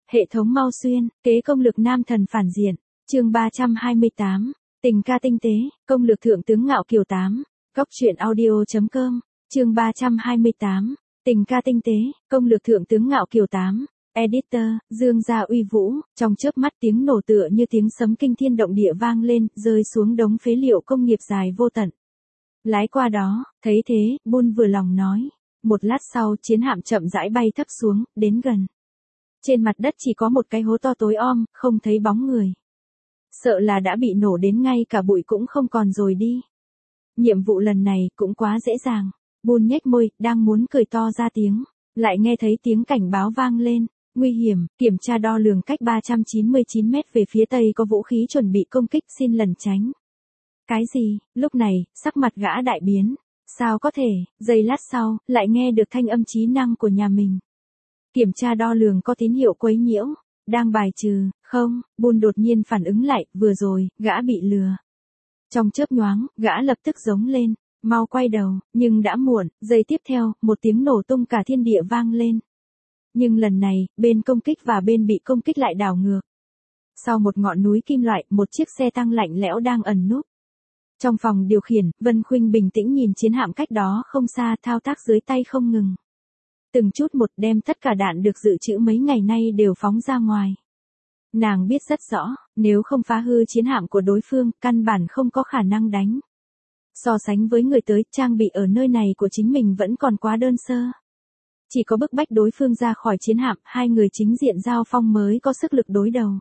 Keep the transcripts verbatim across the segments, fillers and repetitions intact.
Hệ thống mau xuyên, kế công lược nam thần phản diện. Chương ba trăm hai mươi tám. Tình ca tinh tế, công lược thượng tướng Ngạo Kiều tám. Góc truyện audio chấm com. Chương ba trăm hai mươi tám. Tình ca tinh tế, công lược thượng tướng Ngạo Kiều tám. Editor, Dương Gia uy vũ, trong chớp mắt tiếng nổ tựa như tiếng sấm kinh thiên động địa vang lên, rơi xuống đống phế liệu công nghiệp dài vô tận. Lái qua đó, thấy thế, Bun vừa lòng nói. Một lát sau, chiến hạm chậm rãi bay thấp xuống, đến gần. Trên mặt đất chỉ có một cái hố to tối om, không thấy bóng người. Sợ là đã bị nổ đến ngay cả bụi cũng không còn rồi đi. Nhiệm vụ lần này cũng quá dễ dàng. Bun nhếch môi, đang muốn cười to ra tiếng, lại nghe thấy tiếng cảnh báo vang lên. Nguy hiểm, kiểm tra đo lường cách ba trăm chín mươi chín mét về phía tây có vũ khí chuẩn bị công kích, xin lẩn tránh. Cái gì? Lúc này, sắc mặt gã đại biến. Sao có thể? Giây lát sau, lại nghe được thanh âm trí năng của nhà mình. Kiểm tra đo lường có tín hiệu quấy nhiễu. Đang bài trừ, không? Bun đột nhiên phản ứng lại, vừa rồi, gã bị lừa. Trong chớp nhoáng, gã lập tức giống lên, mau quay đầu, nhưng đã muộn. Giây tiếp theo, một tiếng nổ tung cả thiên địa vang lên. Nhưng lần này, bên công kích và bên bị công kích lại đảo ngược. Sau một ngọn núi kim loại, một chiếc xe tăng lạnh lẽo đang ẩn núp. Trong phòng điều khiển, Vân Khuynh bình tĩnh nhìn chiến hạm cách đó không xa, thao tác dưới tay không ngừng. Từng chút một đem tất cả đạn được dự trữ mấy ngày nay đều phóng ra ngoài. Nàng biết rất rõ, nếu không phá hư chiến hạm của đối phương, căn bản không có khả năng đánh. So sánh với người tới, trang bị ở nơi này của chính mình vẫn còn quá đơn sơ. Chỉ có bức bách đối phương ra khỏi chiến hạm, hai người chính diện giao phong mới có sức lực đối đầu.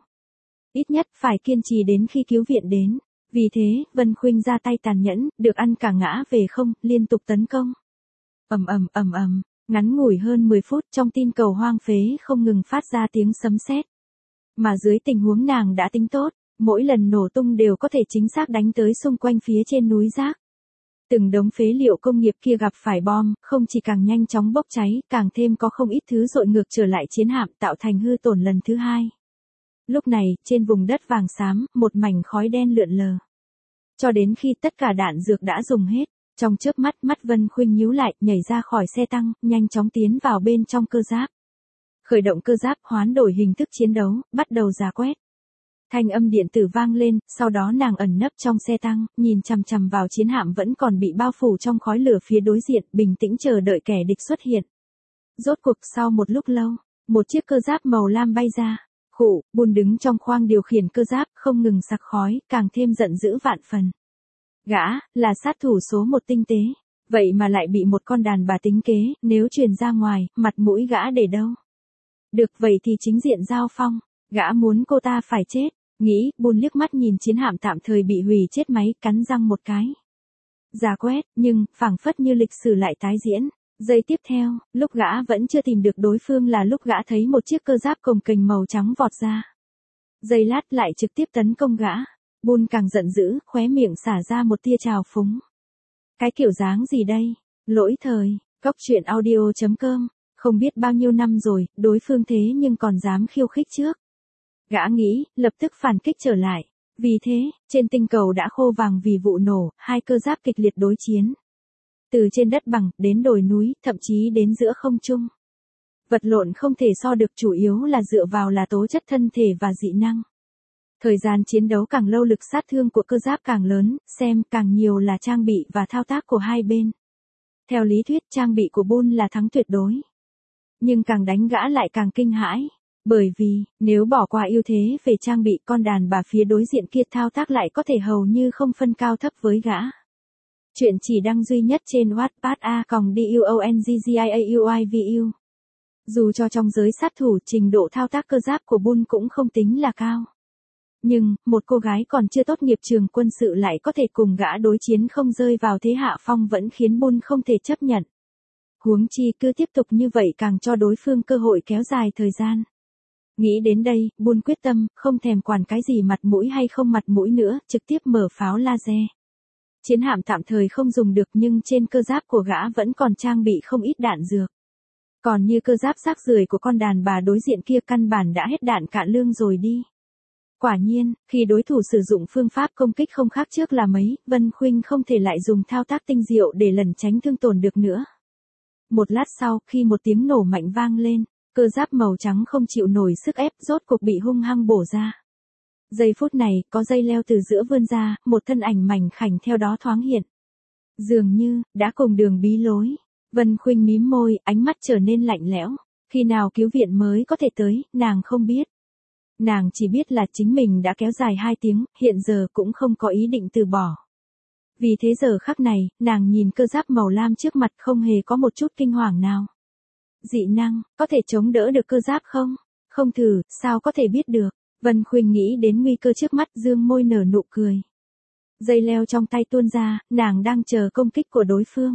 Ít nhất phải kiên trì đến khi cứu viện đến. Vì thế, Vân Khuynh ra tay tàn nhẫn, được ăn cả ngã về không, liên tục tấn công. Ầm ầm ầm ầm, ngắn ngủi hơn mười phút, trong tin cầu hoang phế không ngừng phát ra tiếng sấm sét. Mà dưới tình huống nàng đã tính tốt, mỗi lần nổ tung đều có thể chính xác đánh tới xung quanh phía trên núi rác. Từng đống phế liệu công nghiệp kia gặp phải bom, không chỉ càng nhanh chóng bốc cháy, càng thêm có không ít thứ dội ngược trở lại chiến hạm, tạo thành hư tổn lần thứ hai. Lúc này, trên vùng đất vàng xám, một mảnh khói đen lượn lờ. Cho đến khi tất cả đạn dược đã dùng hết, trong chớp mắt, mắt Vân Khuynh nhíu lại, nhảy ra khỏi xe tăng, nhanh chóng tiến vào bên trong cơ giáp. Khởi động cơ giáp, hoán đổi hình thức chiến đấu, bắt đầu rà quét. Thanh âm điện tử vang lên, sau đó nàng ẩn nấp trong xe tăng, nhìn chằm chằm vào chiến hạm vẫn còn bị bao phủ trong khói lửa phía đối diện, bình tĩnh chờ đợi kẻ địch xuất hiện. Rốt cuộc sau một lúc lâu, một chiếc cơ giáp màu lam bay ra. Khụ, Bun đứng trong khoang điều khiển cơ giáp, không ngừng sặc khói, càng thêm giận dữ vạn phần. Gã, là sát thủ số một tinh tế, vậy mà lại bị một con đàn bà tính kế, nếu truyền ra ngoài, mặt mũi gã để đâu? Được vậy thì chính diện giao phong, gã muốn cô ta phải chết, nghĩ, Bun liếc mắt nhìn chiến hạm tạm thời bị hủy chết máy, cắn răng một cái. Rà quét, nhưng, phảng phất như lịch sử lại tái diễn. Giây tiếp theo, lúc gã vẫn chưa tìm được đối phương là lúc gã thấy một chiếc cơ giáp cồng kềnh màu trắng vọt ra. Giây lát lại trực tiếp tấn công gã. Bun càng giận dữ, khóe miệng xả ra một tia trào phúng. Cái kiểu dáng gì đây? Lỗi thời, góc truyện audio chấm com. Không biết bao nhiêu năm rồi, đối phương thế nhưng còn dám khiêu khích trước. Gã nghĩ, lập tức phản kích trở lại. Vì thế, trên tinh cầu đã khô vàng vì vụ nổ, hai cơ giáp kịch liệt đối chiến. Từ trên đất bằng, đến đồi núi, thậm chí đến giữa không trung. Vật lộn không thể so được, chủ yếu là dựa vào là tố chất thân thể và dị năng. Thời gian chiến đấu càng lâu lực sát thương của cơ giáp càng lớn, xem càng nhiều là trang bị và thao tác của hai bên. Theo lý thuyết trang bị của Bun là thắng tuyệt đối. Nhưng càng đánh gã lại càng kinh hãi. Bởi vì, nếu bỏ qua ưu thế về trang bị, con đàn bà phía đối diện kia thao tác lại có thể hầu như không phân cao thấp với gã. Chuyện chỉ đăng duy nhất trên Wattpad a còng duongziauivu. Dù cho trong giới sát thủ trình độ thao tác cơ giáp của Bun cũng không tính là cao. Nhưng, một cô gái còn chưa tốt nghiệp trường quân sự lại có thể cùng gã đối chiến không rơi vào thế hạ phong vẫn khiến Bun không thể chấp nhận. Huống chi cứ tiếp tục như vậy càng cho đối phương cơ hội kéo dài thời gian. Nghĩ đến đây, Bun quyết tâm, không thèm quản cái gì mặt mũi hay không mặt mũi nữa, trực tiếp mở pháo laser. Chiến hạm tạm thời không dùng được nhưng trên cơ giáp của gã vẫn còn trang bị không ít đạn dược. Còn như cơ giáp rác rưởi của con đàn bà đối diện kia căn bản đã hết đạn cạn lương rồi đi. Quả nhiên, khi đối thủ sử dụng phương pháp công kích không khác trước là mấy, Vân Khuynh không thể lại dùng thao tác tinh diệu để lẩn tránh thương tổn được nữa. Một lát sau, khi một tiếng nổ mạnh vang lên, cơ giáp màu trắng không chịu nổi sức ép rốt cuộc bị hung hăng bổ ra. Giây phút này, có dây leo từ giữa vươn ra, một thân ảnh mảnh khảnh theo đó thoáng hiện. Dường như, đã cùng đường bí lối. Vân Khuynh mím môi, ánh mắt trở nên lạnh lẽo. Khi nào cứu viện mới có thể tới, nàng không biết. Nàng chỉ biết là chính mình đã kéo dài hai tiếng, hiện giờ cũng không có ý định từ bỏ. Vì thế giờ khắc này, nàng nhìn cơ giáp màu lam trước mặt không hề có một chút kinh hoàng nào. Dị năng, có thể chống đỡ được cơ giáp không? Không thử, sao có thể biết được? Vân Khuynh nghĩ đến nguy cơ trước mắt, dương môi nở nụ cười. Dây leo trong tay tuôn ra, nàng đang chờ công kích của đối phương.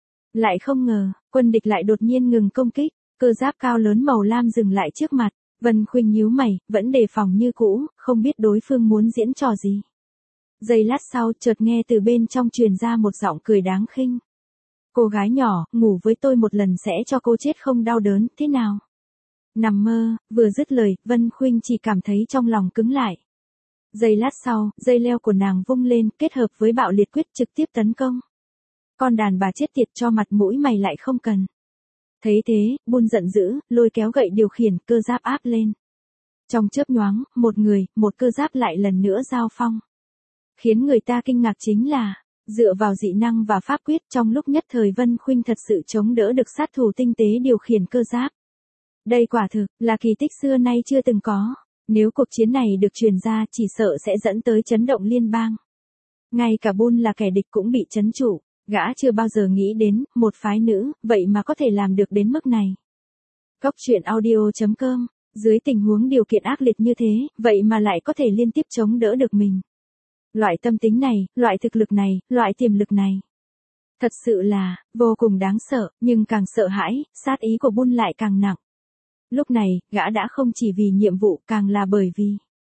Lại không ngờ, quân địch lại đột nhiên ngừng công kích, cơ giáp cao lớn màu lam dừng lại trước mặt. Vân Khuynh nhíu mày, vẫn đề phòng như cũ, không biết đối phương muốn diễn trò gì. Giây lát sau, chợt nghe từ bên trong truyền ra một giọng cười đáng khinh. Cô gái nhỏ, ngủ với tôi một lần sẽ cho cô chết không đau đớn, thế nào? Nằm mơ, vừa dứt lời, Vân Khuynh chỉ cảm thấy trong lòng cứng lại. Giây lát sau, dây leo của nàng vung lên, kết hợp với bạo liệt quyết trực tiếp tấn công. Con đàn bà chết tiệt cho mặt mũi mày lại không cần. Thấy thế, Bun giận dữ, lôi kéo gậy điều khiển cơ giáp áp lên. Trong chớp nhoáng, một người, một cơ giáp lại lần nữa giao phong. Khiến người ta kinh ngạc chính là, dựa vào dị năng và pháp quyết trong lúc nhất thời Vân Khuynh thật sự chống đỡ được sát thủ tinh tế điều khiển cơ giáp. Đây quả thực là kỳ tích xưa nay chưa từng có. Nếu cuộc chiến này được truyền ra chỉ sợ sẽ dẫn tới chấn động liên bang. Ngay cả Bun là kẻ địch cũng bị chấn trụ. Gã chưa bao giờ nghĩ đến, một phái nữ, vậy mà có thể làm được đến mức này. Góc truyện audio chấm com, dưới tình huống điều kiện ác liệt như thế, vậy mà lại có thể liên tiếp chống đỡ được mình. Loại tâm tính này, loại thực lực này, loại tiềm lực này. Thật sự là, vô cùng đáng sợ, nhưng càng sợ hãi, sát ý của Bun lại càng nặng. Lúc này, gã đã không chỉ vì nhiệm vụ, càng là bởi vì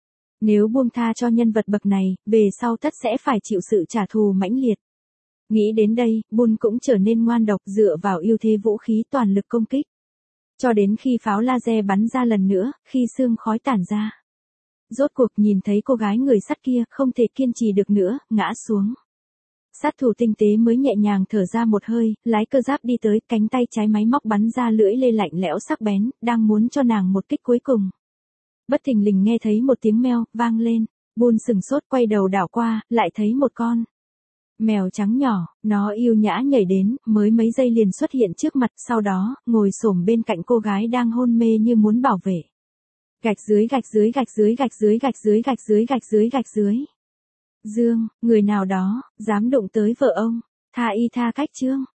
nếu buông tha cho nhân vật bậc này, về sau tất sẽ phải chịu sự trả thù mãnh liệt. Nghĩ đến đây, Bun cũng trở nên ngoan độc dựa vào ưu thế vũ khí toàn lực công kích. Cho đến khi pháo laser bắn ra lần nữa, khi sương khói tản ra. Rốt cuộc nhìn thấy cô gái người sắt kia không thể kiên trì được nữa, ngã xuống. Sát thủ tinh tế mới nhẹ nhàng thở ra một hơi, lái cơ giáp đi tới, cánh tay trái máy móc bắn ra lưỡi lê lạnh lẽo sắc bén, đang muốn cho nàng một kích cuối cùng. Bất thình lình nghe thấy một tiếng meo, vang lên. Bun sừng sốt quay đầu đảo qua, lại thấy một con mèo trắng nhỏ, nó yêu nhã nhảy đến, mới mấy giây liền xuất hiện trước mặt, sau đó, ngồi xổm bên cạnh cô gái đang hôn mê như muốn bảo vệ. Gạch dưới gạch dưới gạch dưới gạch dưới gạch dưới gạch dưới gạch dưới gạch dưới. Dương, người nào đó, dám đụng tới vợ ông, tha y tha cách chương.